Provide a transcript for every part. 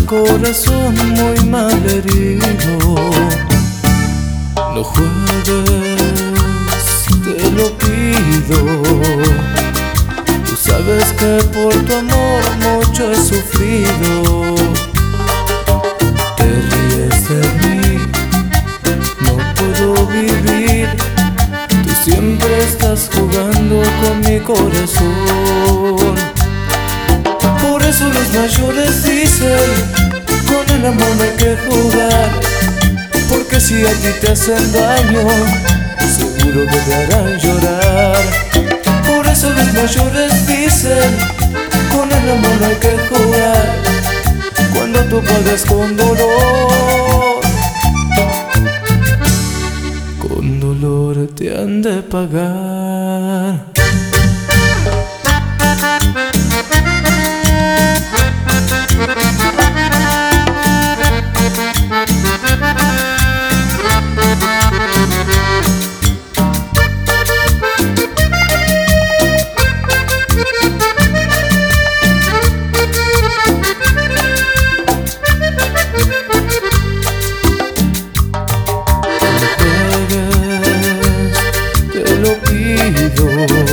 corazón muy mal herido. No juegues, te lo pido. Tú sabes que por tu amor mucho he sufrido. Te ríes de mí, no puedo vivir. Tú siempre estás jugando con mi corazón. Por eso los mayores dicen, con el amor no hay que jugar, porque si a ti te hacen daño, seguro que te harán llorar. Por eso los mayores dicen, con el amor no hay que jugar, cuando tú pagas con dolor, con dolor te han de pagar. Tú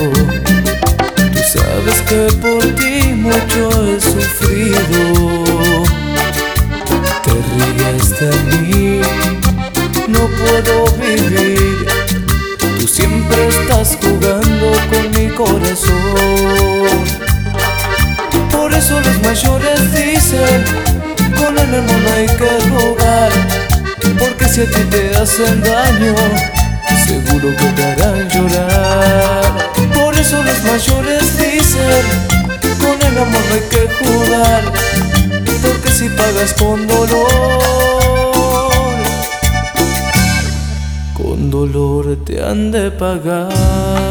sabes que por ti mucho he sufrido. Te ríes de mí, no puedo vivir. Tú siempre estás jugando con mi corazón. Por eso los mayores dicen, con el amor no hay que jugar, porque si a ti te hacen daño, seguro que te harán llorar. Por eso los mayores dicen, con el amor no hay que jugar, porque si pagas con dolor te han de pagar.